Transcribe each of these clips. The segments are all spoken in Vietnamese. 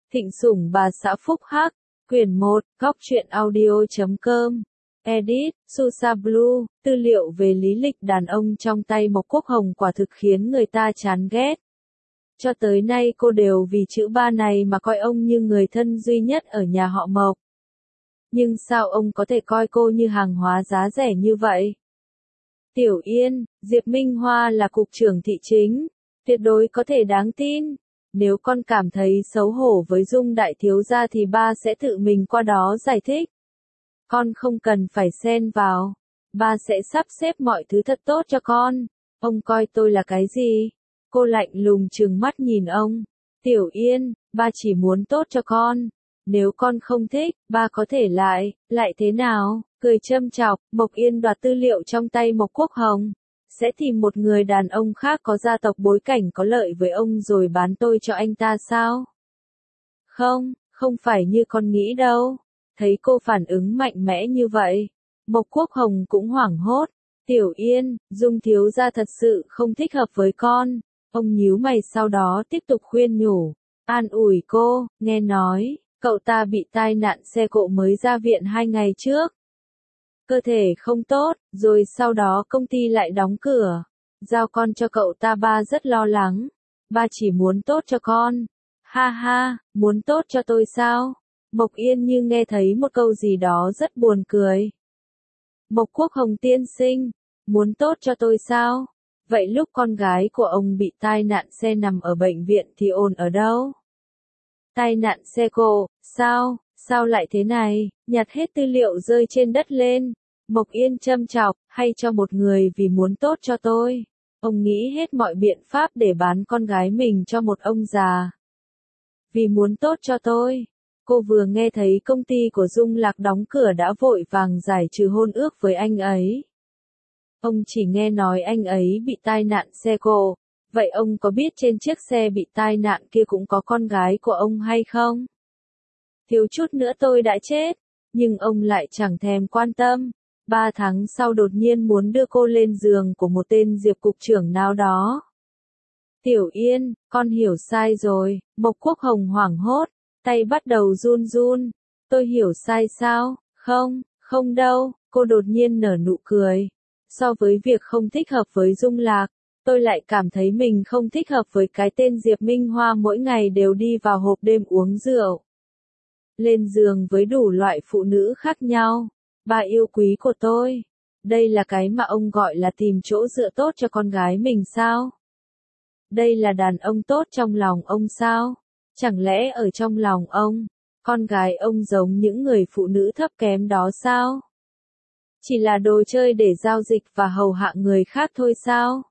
Thịnh Sủng Bà Xã Phúc Hắc, Quyển 1, Góc truyện audio.com. Edit, Susa Blue, tư liệu về lý lịch đàn ông trong tay Mộc Quốc Hồng quả thực khiến người ta chán ghét. Cho tới nay cô đều vì chữ ba này mà coi ông như người thân duy nhất ở nhà họ Mộc. Nhưng sao ông có thể coi cô như hàng hóa giá rẻ như vậy? Tiểu Yên, Diệp Minh Hoa là cục trưởng thị chính, tuyệt đối có thể đáng tin. Nếu con cảm thấy xấu hổ với Dung đại thiếu gia thì ba sẽ tự mình qua đó giải thích. Con không cần phải xen vào. Ba sẽ sắp xếp mọi thứ thật tốt cho con. Ông coi tôi là cái gì? Cô lạnh lùng trừng mắt nhìn ông. Tiểu Yên, ba chỉ muốn tốt cho con. Nếu con không thích, ba có thể lại thế nào? Cười châm chọc, Mộc Yên đoạt tư liệu trong tay Mộc Quốc Hồng. Sẽ tìm một người đàn ông khác có gia tộc bối cảnh có lợi với ông rồi bán tôi cho anh ta sao? Không phải như con nghĩ đâu. Thấy cô phản ứng mạnh mẽ như vậy, Mộc Quốc Hồng cũng hoảng hốt. Tiểu Yên, Dung thiếu gia thật sự không thích hợp với con. Ông nhíu mày sau đó tiếp tục khuyên nhủ, an ủi cô, nghe nói, cậu ta bị tai nạn xe cộ mới ra viện 2 ngày trước. Cơ thể không tốt, rồi sau đó công ty lại đóng cửa. Giao con cho cậu ta, ba rất lo lắng. Ba chỉ muốn tốt cho con. Ha ha, muốn tốt cho tôi sao? Mộc Yên như nghe thấy một câu gì đó rất buồn cười. Mộc Quốc Hồng tiên sinh, muốn tốt cho tôi sao? Vậy lúc con gái của ông bị tai nạn xe nằm ở bệnh viện thì ổn ở đâu? Tai nạn xe cộ, sao lại thế này? Nhặt hết tư liệu rơi trên đất lên. Mộc Yên châm chọc, hay cho một người vì muốn tốt cho tôi. Ông nghĩ hết mọi biện pháp để bán con gái mình cho một ông già. Vì muốn tốt cho tôi. Cô vừa nghe thấy công ty của Dung Lạc đóng cửa đã vội vàng giải trừ hôn ước với anh ấy. Ông chỉ nghe nói anh ấy bị tai nạn xe cộ. Vậy ông có biết trên chiếc xe bị tai nạn kia cũng có con gái của ông hay không? Thiếu chút nữa tôi đã chết. Nhưng ông lại chẳng thèm quan tâm. 3 tháng sau đột nhiên muốn đưa cô lên giường của một tên Diệp cục trưởng nào đó. Tiểu Yên, con hiểu sai rồi. Mộc Quốc Hồng hoảng hốt, tay bắt đầu run run. Tôi hiểu sai sao? Không đâu, cô đột nhiên nở nụ cười. So với việc không thích hợp với Dung Lạc, tôi lại cảm thấy mình không thích hợp với cái tên Diệp Minh Hoa mỗi ngày đều đi vào hộp đêm uống rượu. Lên giường với đủ loại phụ nữ khác nhau. Bà yêu quý của tôi. Đây là cái mà ông gọi là tìm chỗ dựa tốt cho con gái mình sao? Đây là đàn ông tốt trong lòng ông sao? Chẳng lẽ ở trong lòng ông, con gái ông giống những người phụ nữ thấp kém đó sao? Chỉ là đồ chơi để giao dịch và hầu hạ người khác thôi sao?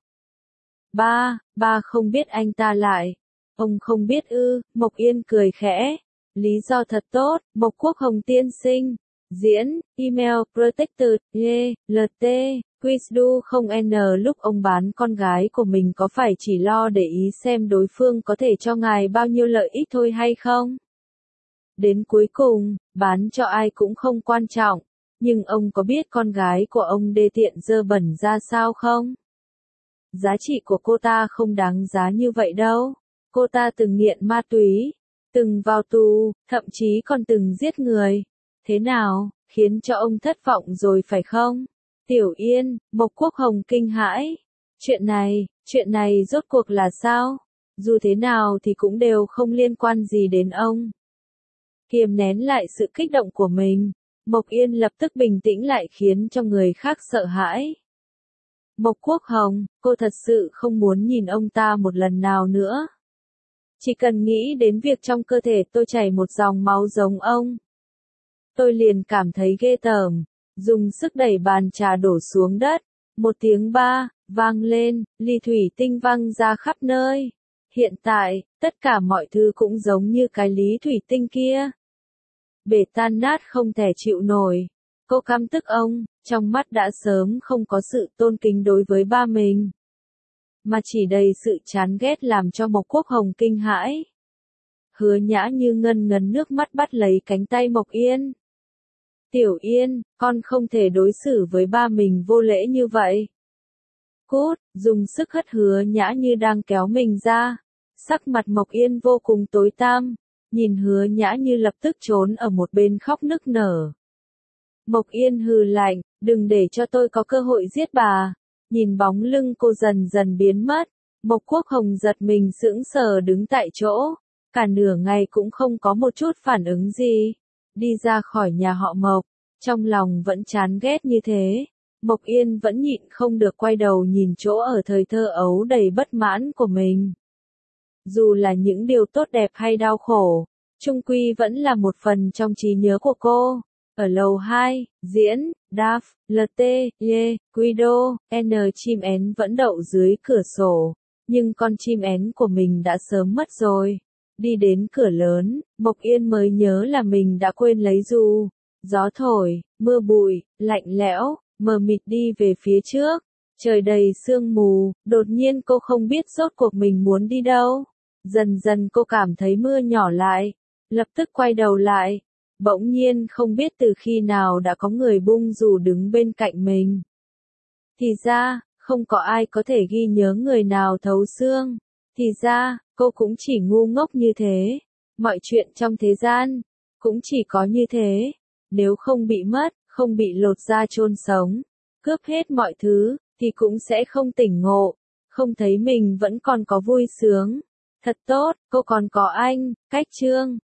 Ba không biết anh ta lại. Ông không biết ư? Mộc Yên cười khẽ. Lý do thật tốt, Mộc Quốc Hồng tiên sinh. Diễn, email, protected, lt, quizdu không n. Lúc ông bán con gái của mình có phải chỉ lo để ý xem đối phương có thể cho ngài bao nhiêu lợi ích thôi hay không? Đến cuối cùng, bán cho ai cũng không quan trọng. Nhưng ông có biết con gái của ông đê tiện dơ bẩn ra sao không? Giá trị của cô ta không đáng giá như vậy đâu. Cô ta từng nghiện ma túy, từng vào tù, thậm chí còn từng giết người. Thế nào, khiến cho ông thất vọng rồi phải không? Tiểu Yên, Mộc Quốc Hồng kinh hãi. Chuyện này rốt cuộc là sao? Dù thế nào thì cũng đều không liên quan gì đến ông. Kiềm nén lại sự kích động của mình, Mộc Yên lập tức bình tĩnh lại khiến cho người khác sợ hãi. Mộc Quốc Hồng, cô thật sự không muốn nhìn ông ta một lần nào nữa. Chỉ cần nghĩ đến việc trong cơ thể tôi chảy một dòng máu giống ông, tôi liền cảm thấy ghê tởm. Dùng sức đẩy bàn trà đổ xuống đất. Một tiếng ba vang lên, ly thủy tinh văng ra khắp nơi. Hiện tại, tất cả mọi thứ cũng giống như cái lý thủy tinh kia. Bể tan nát không thể chịu nổi. Cô căm tức ông, trong mắt đã sớm không có sự tôn kính đối với ba mình, mà chỉ đầy sự chán ghét làm cho Mộc Quốc Hồng kinh hãi. Hứa Nhã như ngân ngấn nước mắt bắt lấy cánh tay Mộc Yên. Tiểu Yên, con không thể đối xử với ba mình vô lễ như vậy. Cút, dùng sức hất Hứa Nhã như đang kéo mình ra. Sắc mặt Mộc Yên vô cùng tối tăm. nhìn Hứa Nhã Như lập tức trốn ở một bên khóc nức nở. Mộc Yên hừ lạnh, đừng để cho tôi có cơ hội giết bà. Nhìn bóng lưng cô dần dần biến mất, Mộc Quốc Hồng giật mình sững sờ đứng tại chỗ, cả nửa ngày cũng không có một chút phản ứng gì. Đi ra khỏi nhà họ Mộc, trong lòng vẫn chán ghét như thế. Mộc Yên vẫn nhịn không được quay đầu nhìn chỗ ở thời thơ ấu đầy bất mãn của mình. Dù là những điều tốt đẹp hay đau khổ, chung quy vẫn là một phần trong trí nhớ của cô. Ở lầu 2, diễn, Daf, LT, Ye, Guido, N chim én vẫn đậu dưới cửa sổ, nhưng con chim én của mình đã sớm mất rồi. Đi đến cửa lớn, Mộc Yên mới nhớ là mình đã quên lấy dù. Gió thổi, mưa bụi, lạnh lẽo, mờ mịt đi về phía trước. Trời đầy sương mù, đột nhiên cô không biết rốt cuộc mình muốn đi đâu. Dần dần cô cảm thấy mưa nhỏ lại, lập tức quay đầu lại. Bỗng nhiên không biết từ khi nào đã có người bung dù đứng bên cạnh mình. Thì ra, không có ai có thể ghi nhớ người nào thấu xương. Thì ra, cô cũng chỉ ngu ngốc như thế. Mọi chuyện trong thế gian, cũng chỉ có như thế. Nếu không bị mất, không bị lột da chôn sống, cướp hết mọi thứ, thì cũng sẽ không tỉnh ngộ, không thấy mình vẫn còn có vui sướng. Thật tốt, cô còn có anh, Cách Trương.